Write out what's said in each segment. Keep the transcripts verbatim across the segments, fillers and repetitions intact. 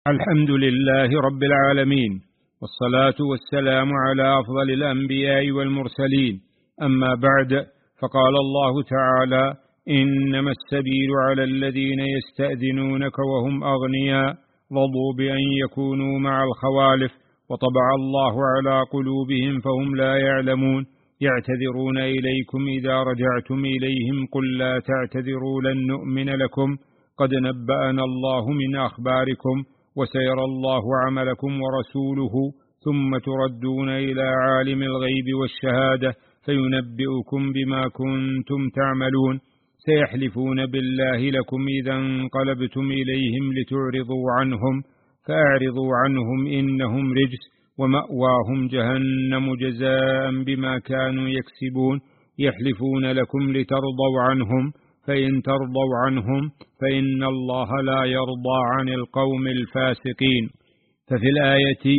الحمد لله رب العالمين، والصلاة والسلام على أفضل الأنبياء والمرسلين. أما بعد، فقال الله تعالى: إنما السبيل على الذين يستأذنونك وهم أغنياء رضوا بأن يكونوا مع الخوالف وطبع الله على قلوبهم فهم لا يعلمون. يعتذرون إليكم إذا رجعتم إليهم قل لا تعتذروا لن نؤمن لكم قد نبأنا الله من أخباركم وسيرى الله عملكم ورسوله ثم تردون إلى عالم الغيب والشهادة فينبئكم بما كنتم تعملون. سيحلفون بالله لكم إذا انقلبتم إليهم لتعرضوا عنهم فأعرضوا عنهم إنهم رجس ومأواهم جهنم جزاء بما كانوا يكسبون. يحلفون لكم لترضوا عنهم فإن ترضوا عنهم فإن الله لا يرضى عن القوم الفاسقين. ففي الآية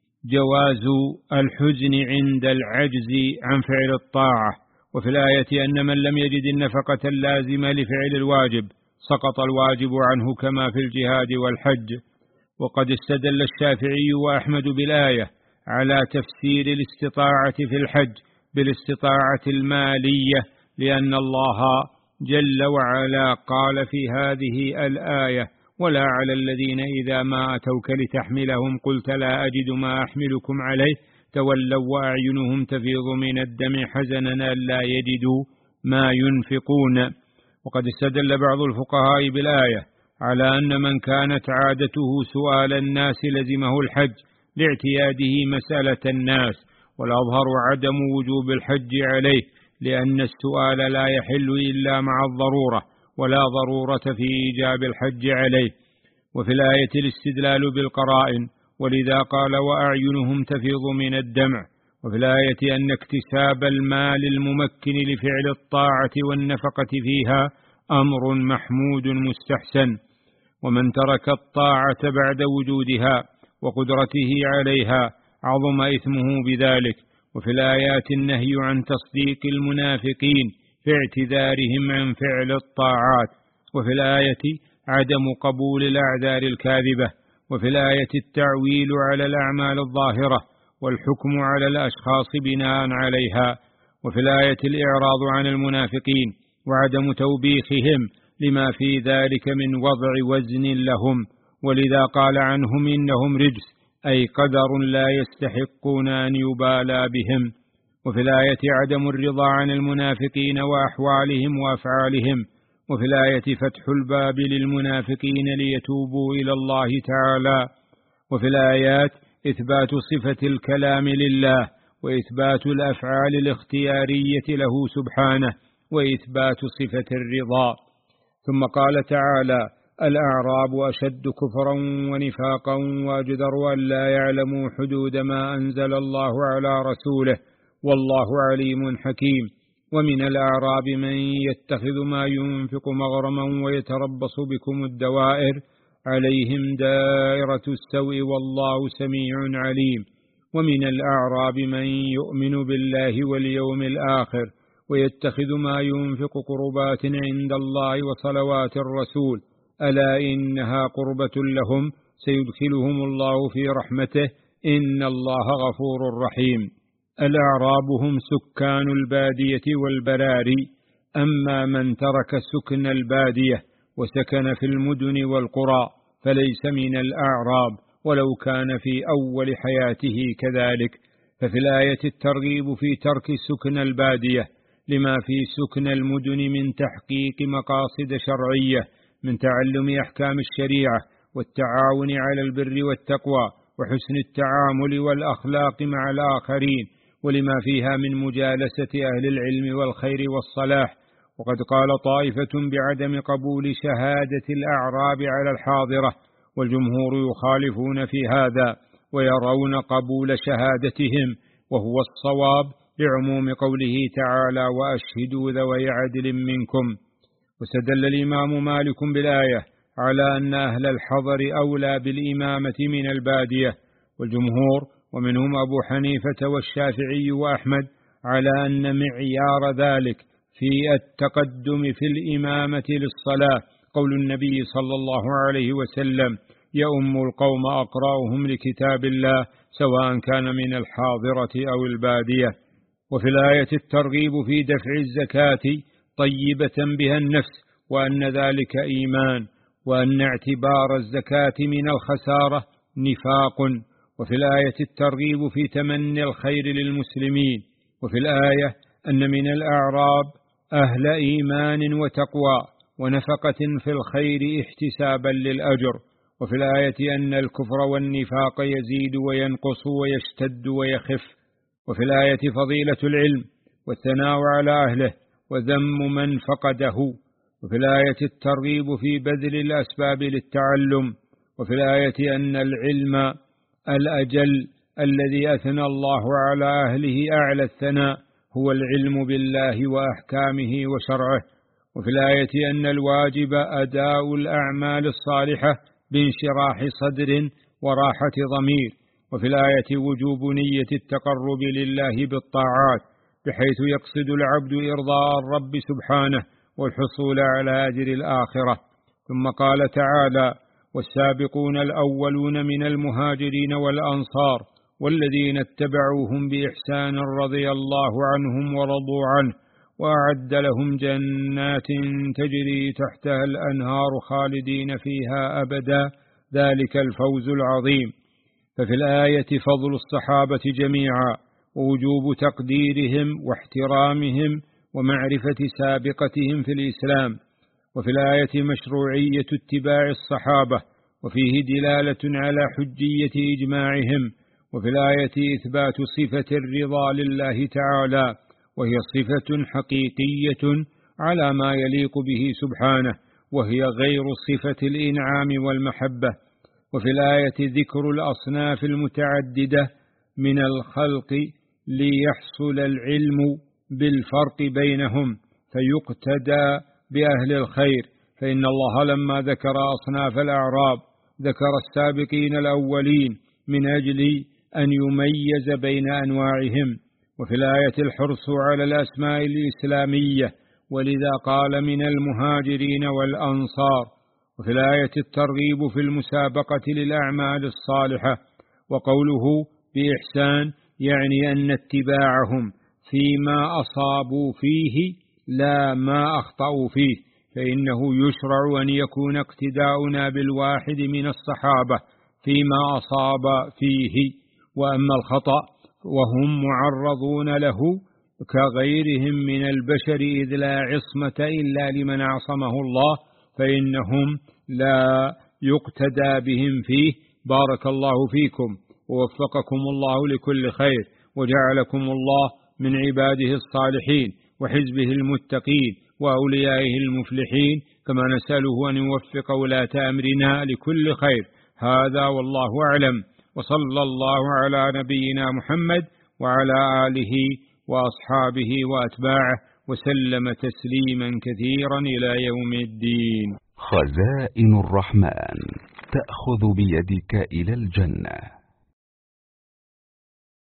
جواز الحزن عند العجز عن فعل الطاعة، وفي الآية أن من لم يجد النفقة اللازمة لفعل الواجب سقط الواجب عنه كما في الجهاد والحج. وقد استدل الشافعي وأحمد بالآية على تفسير الاستطاعة في الحج بالاستطاعة المالية، لأن الله جل وعلا قال في هذه الآية: ولا على الذين إذا ما أتوك لتحملهم قلت لا أجد ما أحملكم عليه تولوا وأعينهم تفيض من الدمع حزنا ألا يجدوا ما ينفقون. وقد استدل بعض الفقهاء بالآية على أن من كانت عادته سؤال الناس لزمه الحج لاعتياده مسألة الناس، والأظهر عدم وجوب الحج عليه، لأن السؤال لا يحل إلا مع الضرورة ولا ضرورة في إيجاب الحج عليه. وفي الآية الاستدلال بالقرائن، ولذا قال وأعينهم تفيض من الدمع. وفي الآية أن اكتساب المال الممكن لفعل الطاعة والنفقة فيها أمر محمود مستحسن، ومن ترك الطاعة بعد وجودها وقدرته عليها عظم إثمه بذلك. وفي الآيات النهي عن تصديق المنافقين في اعتذارهم عن فعل الطاعات، وفي الآية عدم قبول الأعذار الكاذبة، وفي الآية التعويل على الأعمال الظاهرة والحكم على الأشخاص بناء عليها، وفي الآية الإعراض عن المنافقين وعدم توبيخهم لما في ذلك من وضع وزن لهم، ولذا قال عنهم إنهم رجس أي قدر لا يستحقون أن يبالى بهم. وفي الآية عدم الرضا عن المنافقين وأحوالهم وأفعالهم، وفي الآية فتح الباب للمنافقين ليتوبوا إلى الله تعالى. وفي الآيات إثبات صفة الكلام لله وإثبات الأفعال الاختيارية له سبحانه وإثبات صفة الرضا. ثم قال تعالى: الأعراب أشد كفرا ونفاقا وأجدر أن لا يعلموا حدود ما أنزل الله على رسوله والله عليم حكيم. ومن الأعراب من يتخذ ما ينفق مغرما ويتربص بكم الدوائر عليهم دائرة السوء والله سميع عليم. ومن الأعراب من يؤمن بالله واليوم الآخر ويتخذ ما ينفق قربات عند الله وصلوات الرسول ألا إنها قربة لهم سيدخلهم الله في رحمته إن الله غفور رحيم. الأعراب هم سكان البادية والبراري، أما من ترك سكن البادية وسكن في المدن والقرى فليس من الأعراب ولو كان في أول حياته كذلك. ففي الآية الترغيب في ترك سكن البادية لما في سكن المدن من تحقيق مقاصد شرعية من تعلم أحكام الشريعة والتعاون على البر والتقوى وحسن التعامل والأخلاق مع الآخرين، ولما فيها من مجالسة أهل العلم والخير والصلاح. وقد قال طائفة بعدم قبول شهادة الأعراب على الحاضرة، والجمهور يخالفون في هذا ويرون قبول شهادتهم، وهو الصواب لعموم قوله تعالى: وأشهدوا ذوي عدل منكم. واستدل الإمام مالك بالآية على أن أهل الحضر أولى بالإمامة من البادية، والجمهور ومنهم أبو حنيفة والشافعي وأحمد على أن معيار ذلك في التقدم في الإمامة للصلاة قول النبي صلى الله عليه وسلم: يؤم القوم أقرأهم لكتاب الله سواء كان من الحاضرة أو البادية. وفي الآية الترغيب في دفع الزكاة طيبة بها النفس، وأن ذلك إيمان، وأن اعتبار الزكاة من الخسارة نفاق. وفي الآية الترغيب في تمني الخير للمسلمين. وفي الآية أن من الأعراب أهل إيمان وتقوى ونفقة في الخير احتسابا للأجر. وفي الآية أن الكفر والنفاق يزيد وينقص ويشتد ويخف. وفي الآية فضيلة العلم والثناء على أهله وذم من فقده. وفي الآية الترغيب في بذل الأسباب للتعلم. وفي الآية أن العلم الأجل الذي أثنى الله على أهله أعلى الثناء هو العلم بالله وأحكامه وشرعه. وفي الآية أن الواجب أداء الأعمال الصالحة بانشراح صدر وراحة ضمير. وفي الآية وجوب نية التقرب لله بالطاعات بحيث يقصد العبد إرضاء الرب سبحانه والحصول على أجر الآخرة. ثم قال تعالى: والسابقون الأولون من المهاجرين والأنصار والذين اتبعوهم بإحسان رضي الله عنهم ورضوا عنه وأعد لهم جنات تجري تحتها الأنهار خالدين فيها أبدا ذلك الفوز العظيم. ففي الآية فضل الصحابة جميعا ووجوب تقديرهم واحترامهم ومعرفة سابقتهم في الإسلام. وفي الآية مشروعية اتباع الصحابة وفيه دلالة على حجية إجماعهم. وفي الآية إثبات صفة الرضا لله تعالى وهي صفة حقيقية على ما يليق به سبحانه، وهي غير صفة الإنعام والمحبة. وفي الآية ذكر الأصناف المتعددة من الخلق ليحصل العلم بالفرق بينهم فيقتدى بأهل الخير، فإن الله لما ذكر أصناف الأعراب ذكر السابقين الأولين من أجل أن يميز بين أنواعهم. وفي الآية الحرص على الأسماء الإسلامية، ولذا قال من المهاجرين والأنصار. وفي الآية الترغيب في المسابقة للأعمال الصالحة، وقوله بإحسان يعني أن اتباعهم فيما أصابوا فيه لا ما أخطأوا فيه، فإنه يشرع أن يكون اقتداؤنا بالواحد من الصحابة فيما أصاب فيه، وأما الخطأ وهم معرضون له كغيرهم من البشر إذ لا عصمة إلا لمن عصمه الله فإنهم لا يقتدى بهم فيه. بارك الله فيكم ووفقكم الله لكل خير، وجعلكم الله من عباده الصالحين وحزبه المتقين وأوليائه المفلحين، كما نسأله أن يوفق ولاة أمرنا لكل خير. هذا والله أعلم، وصلى الله على نبينا محمد وعلى آله وأصحابه وأتباعه وسلم تسليما كثيرا إلى يوم الدين. خزائن الرحمن تأخذ بيدك إلى الجنة.